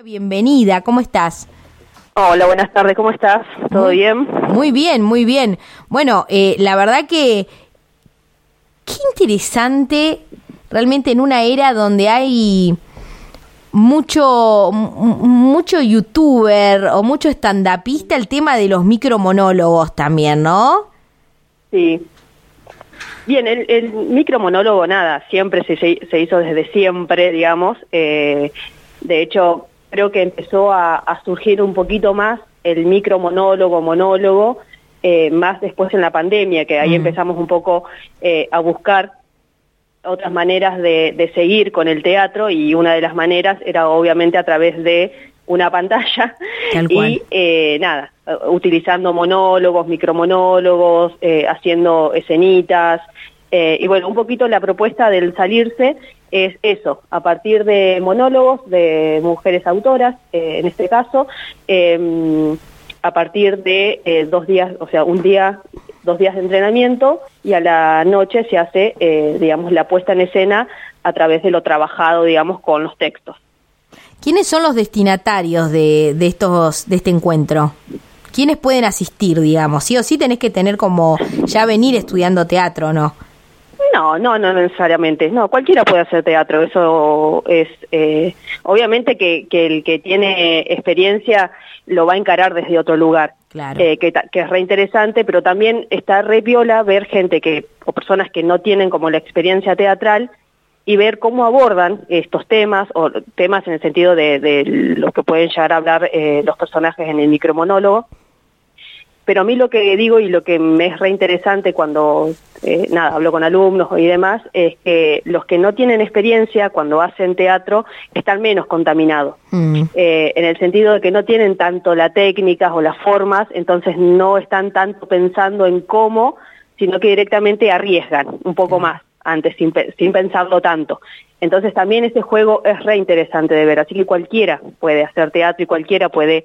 Bienvenida, ¿cómo estás? Hola, buenas tardes, ¿cómo estás? ¿Todo bien? Muy bien, muy bien. Bueno, la verdad que qué interesante realmente en una era donde hay mucho youtuber o mucho stand-upista, el tema de los micromonólogos también, ¿no? Sí. Bien, el micromonólogo, nada, siempre se hizo desde siempre, digamos. De hecho, creo que empezó a surgir un poquito más el monólogo, más después en la pandemia, que ahí empezamos un poco a buscar otras maneras de seguir con el teatro, y una de las maneras era obviamente a través de una pantalla. Tal cual. Y nada, utilizando monólogos, micromonólogos, haciendo escenitas. Y bueno, un poquito la propuesta del salirse es eso, a partir de monólogos de mujeres autoras, en este caso, a partir de 2 días, o sea, 2 días de entrenamiento, y a la noche se hace, digamos, la puesta en escena a través de lo trabajado, digamos, con los textos. ¿Quiénes son los destinatarios de este encuentro? ¿Quiénes pueden asistir, digamos? Sí o sí tenés que tener como ya venir estudiando teatro, ¿no? No necesariamente. No, cualquiera puede hacer teatro. Eso es, obviamente que el que tiene experiencia lo va a encarar desde otro lugar. Claro. Que es re interesante, pero también está re piola ver gente o personas que no tienen como la experiencia teatral, y ver cómo abordan estos temas, o temas en el sentido de los que pueden llegar a hablar los personajes en el micromonólogo. Pero a mí lo que digo y lo que me es re interesante cuando hablo con alumnos y demás, es que los que no tienen experiencia cuando hacen teatro están menos contaminados. En el sentido de que no tienen tanto la técnica o las formas, entonces no están tanto pensando en cómo, sino que directamente arriesgan un poco más antes, sin pensarlo tanto. Entonces también ese juego es re interesante de ver, así que cualquiera puede hacer teatro y cualquiera puede,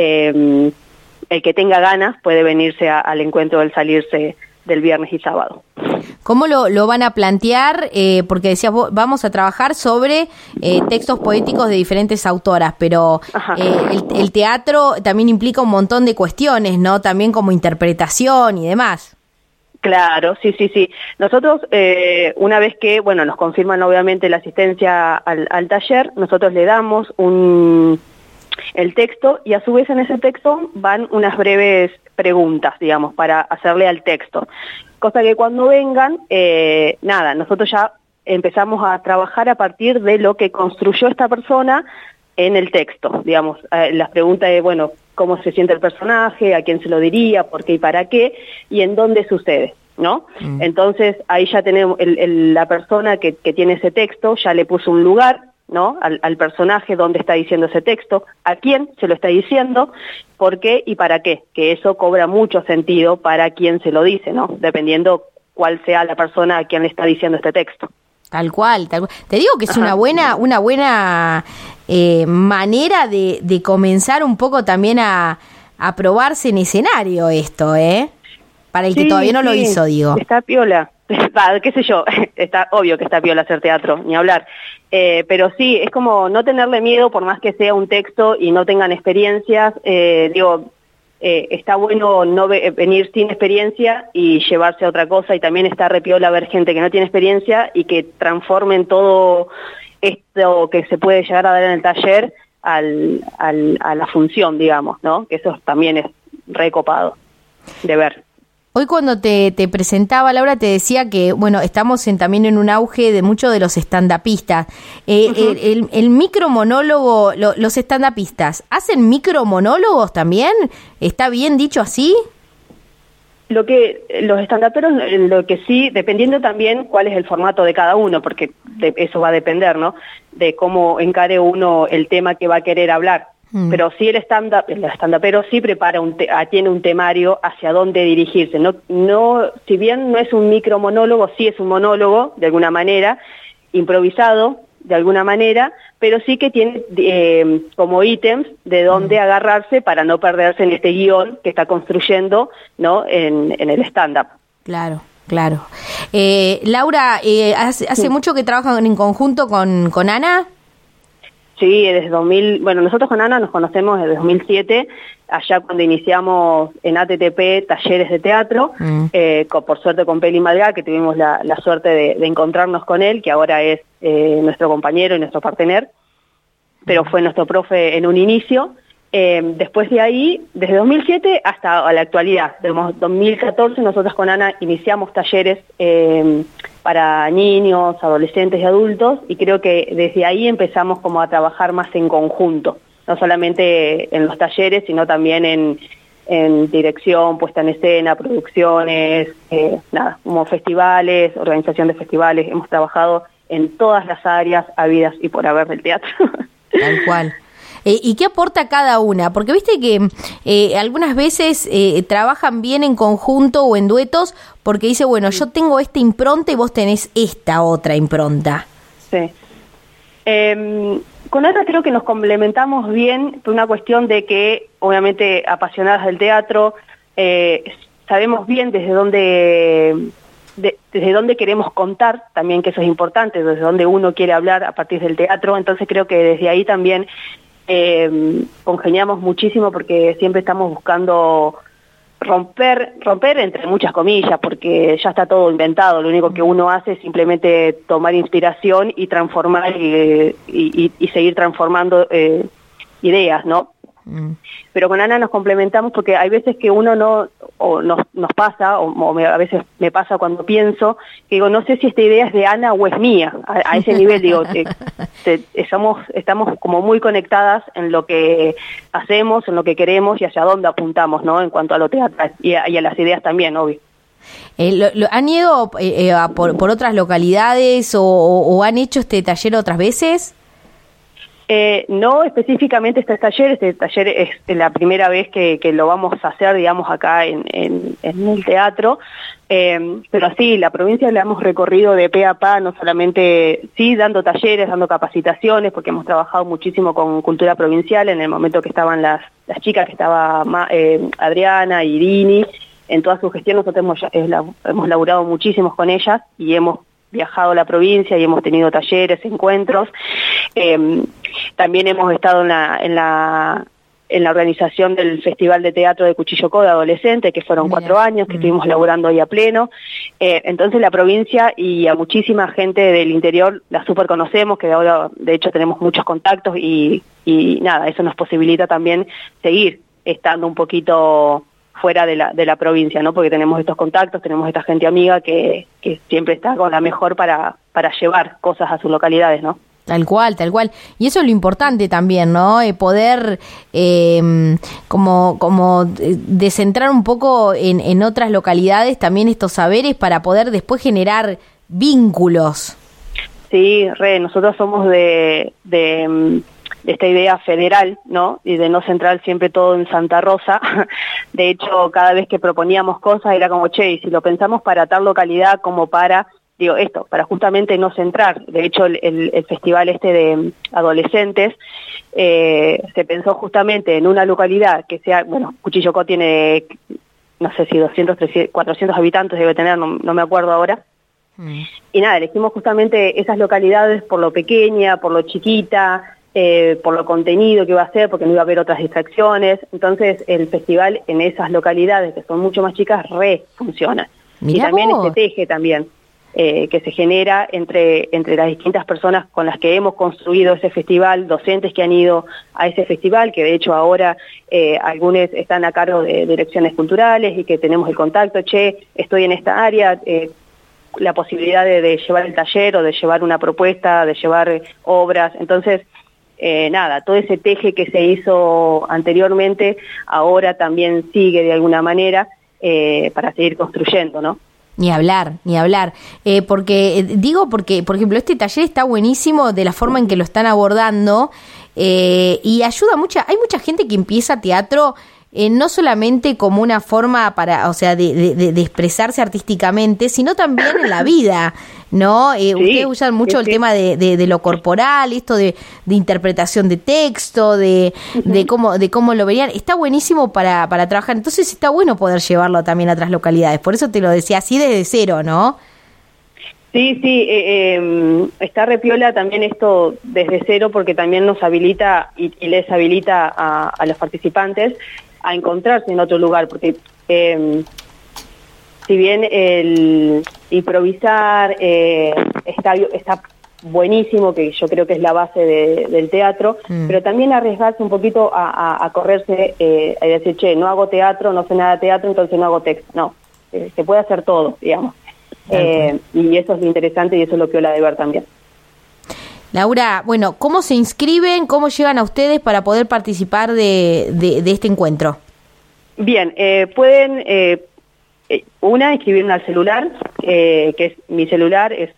el que tenga ganas puede venirse al encuentro del salirse del viernes y sábado. ¿Cómo lo van a plantear? Porque decías vos, vamos a trabajar sobre textos poéticos de diferentes autoras, pero el teatro también implica un montón de cuestiones, ¿no? También como interpretación y demás. Claro, sí. Nosotros, una vez que, nos confirman obviamente la asistencia al taller, nosotros le damos el texto, y a su vez en ese texto van unas breves preguntas, digamos, para hacerle al texto. Cosa que cuando vengan, nosotros ya empezamos a trabajar a partir de lo que construyó esta persona en el texto, digamos, las preguntas de, cómo se siente el personaje, a quién se lo diría, por qué y para qué, y en dónde sucede, ¿no? Entonces, ahí ya tenemos la persona que tiene ese texto, ya le puso un lugar, ¿no? Al personaje, dónde está diciendo ese texto, a quién se lo está diciendo, por qué y para qué, que eso cobra mucho sentido para quien se lo dice, ¿no? Dependiendo cuál sea la persona a quien le está diciendo este texto. Tal cual. Te digo que es una buena manera de comenzar un poco también a probarse en escenario esto, para el que todavía no lo hizo, digo. Está piola. Qué sé yo, está obvio que está piola hacer teatro, ni hablar. Pero sí, es como no tenerle miedo, por más que sea un texto y no tengan experiencias. Está bueno no venir sin experiencia y llevarse a otra cosa, y también está re piola ver gente que no tiene experiencia y que transformen todo esto que se puede llegar a dar en el taller a la función, digamos, ¿no? Que eso también es re copado de ver. Hoy cuando te presentaba, Laura, te decía que, estamos también en un auge de muchos de los stand-upistas. El micromonólogo, los stand-upistas, ¿hacen micromonólogos también? ¿Está bien dicho así? Lo que los stand-uperos, lo que sí, dependiendo también cuál es el formato de cada uno, porque eso va a depender, ¿no? De cómo encare uno el tema que va a querer hablar. Pero sí el stand-upero sí prepara tiene un temario hacia dónde dirigirse. No, si bien no es un micromonólogo, sí es un monólogo, de alguna manera, improvisado, de alguna manera, pero sí que tiene como ítems de dónde agarrarse para no perderse en este guión que está construyendo, ¿no? en el stand-up. Claro. Laura, ¿hace mucho que trabajan en conjunto con Ana? Sí, desde 2000, bueno, nosotros con Ana nos conocemos desde 2007, allá cuando iniciamos en ATTP talleres de teatro, por suerte con Peli Madrigal, que tuvimos la suerte de encontrarnos con él, que ahora es nuestro compañero y nuestro partener, pero fue nuestro profe en un inicio. Después de ahí, desde 2007 hasta la actualidad, desde 2014 nosotros con Ana iniciamos talleres para niños, adolescentes y adultos, y creo que desde ahí empezamos como a trabajar más en conjunto, no solamente en los talleres, sino también en dirección, puesta en escena, producciones, como festivales, organización de festivales. Hemos trabajado en todas las áreas habidas y por haber del teatro. Tal cual. ¿Y qué aporta cada una? Porque viste que algunas veces trabajan bien en conjunto o en duetos porque dice, bueno, yo tengo esta impronta y vos tenés esta otra impronta. Sí. Con Ana creo que nos complementamos bien por una cuestión de que, obviamente, apasionadas del teatro, sabemos bien desde dónde queremos contar, también que eso es importante, desde dónde uno quiere hablar a partir del teatro. Entonces creo que desde ahí también congeniamos muchísimo porque siempre estamos buscando romper entre muchas comillas, porque ya está todo inventado. Lo único que uno hace es simplemente tomar inspiración y transformar y seguir transformando ideas, ¿no? Pero con Ana nos complementamos porque hay veces que uno nos pasa, a veces me pasa cuando pienso, que digo, no sé si esta idea es de Ana o es mía, a ese nivel, digo, estamos como muy conectadas en lo que hacemos, en lo que queremos y hacia dónde apuntamos, ¿no? En cuanto a lo teatral y a las ideas también, obvio. ¿Han ido por otras localidades o han hecho este taller otras veces? No específicamente este taller es la primera vez que lo vamos a hacer, digamos, acá en el teatro, pero sí, la provincia la hemos recorrido de pe a pa, no solamente, sí, dando talleres, dando capacitaciones, porque hemos trabajado muchísimo con cultura provincial en el momento que estaban las chicas, que estaba Adriana y Irini, en toda su gestión nosotros hemos laburado muchísimos con ellas y hemos viajado a la provincia y hemos tenido talleres, encuentros. También hemos estado en la organización del Festival de Teatro de Cuchillocó de Adolescente, que fueron 4 años, que estuvimos laburando ahí a pleno. Entonces la provincia y a muchísima gente del interior la súper conocemos, que ahora de hecho tenemos muchos contactos y nada, eso nos posibilita también seguir estando un poquito fuera de la provincia, ¿no? Porque tenemos estos contactos, tenemos esta gente amiga que siempre está con la mejor para llevar cosas a sus localidades, ¿no? Tal cual. Y eso es lo importante también, ¿no? Poder como descentrar un poco en otras localidades también estos saberes para poder después generar vínculos. Sí, nosotros somos de esta idea federal, ¿no? Y de no centrar siempre todo en Santa Rosa. De hecho, cada vez que proponíamos cosas era como, che, y si lo pensamos para tal localidad como para, para justamente no centrar. De hecho, el festival de adolescentes se pensó justamente en una localidad que sea, bueno, Cuchillocó tiene, no sé si 200, 300, 400 habitantes debe tener, no me acuerdo ahora. Y nada, elegimos justamente esas localidades por lo pequeña, por lo chiquita, por lo contenido que iba a ser, porque no iba a haber otras distracciones. Entonces el festival en esas localidades que son mucho más chicas funciona. Y también este teje también que se genera entre las distintas personas con las que hemos construido ese festival, docentes que han ido a ese festival, que de hecho ahora algunos están a cargo de direcciones culturales y que tenemos el contacto, estoy en esta área, la posibilidad de llevar el taller o de llevar una propuesta, de llevar obras. Entonces nada, todo ese teje que se hizo anteriormente ahora también sigue de alguna manera para seguir construyendo, ¿no? Ni hablar. Porque, por ejemplo, este taller está buenísimo de la forma en que lo están abordando y ayuda hay mucha gente que empieza teatro no solamente como una forma de expresarse artísticamente, sino también en la vida, ¿no? Ustedes usan mucho el tema de lo corporal, esto de interpretación de texto, de cómo lo verían. Está buenísimo para trabajar, entonces está bueno poder llevarlo también a otras localidades. Por eso te lo decía así desde cero, ¿no? Sí, está repiola también esto desde cero porque también nos habilita y les habilita a los participantes a encontrarse en otro lugar, porque si bien el improvisar está buenísimo, que yo creo que es la base del teatro, pero también arriesgarse un poquito a correrse, a decir, che, no hago teatro, no sé nada de teatro, entonces no hago texto. No, se puede hacer todo, digamos. Y eso es lo interesante y eso es lo piola de ver también. Laura, bueno, ¿cómo se inscriben? ¿Cómo llegan a ustedes para poder participar de este encuentro? Bien, pueden, inscribirme al celular, que es mi celular, es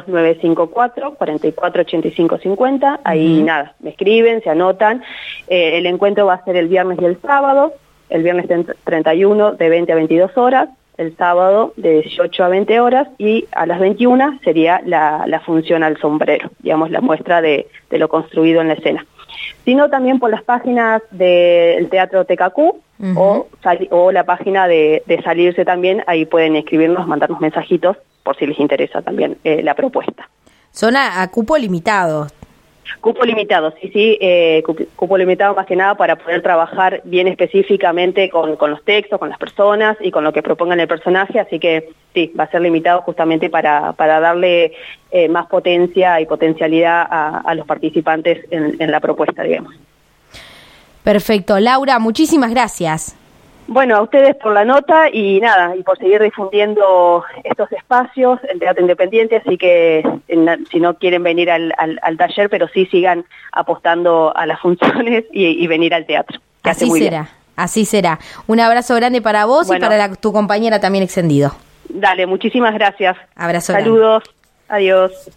2954-448550, ahí nada, me escriben, se anotan, el encuentro va a ser el viernes y el sábado, el viernes 31 de 20 a 22 horas, el sábado de 18 a 20 horas y a las 21 sería la función al sombrero, digamos, la muestra de lo construido en la escena. Sino también por las páginas del Teatro TKQ o la página de Salirse también, ahí pueden escribirnos, mandarnos mensajitos por si les interesa también la propuesta. Son a cupo limitado. Cupo limitado, sí, cupo limitado más que nada para poder trabajar bien específicamente con los textos, con las personas y con lo que propongan el personaje, así que sí, va a ser limitado justamente para darle más potencia y potencialidad a los participantes en la propuesta, digamos. Perfecto. Laura, muchísimas gracias. Bueno, a ustedes por la nota y nada, y por seguir difundiendo estos espacios, el teatro independiente, así que si no quieren venir al taller, pero sí sigan apostando a las funciones y venir al teatro. Así será, así será. Un abrazo grande para vos y para tu compañera también extendido. Dale, muchísimas gracias. Abrazo. Saludos, adiós.